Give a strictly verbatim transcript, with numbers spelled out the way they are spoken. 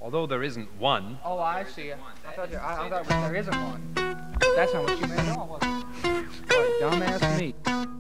although there isn't one. Oh, I see. I thought there, I, I thought there isn't one. That's not what you meant at all, was it? What a dumbass me.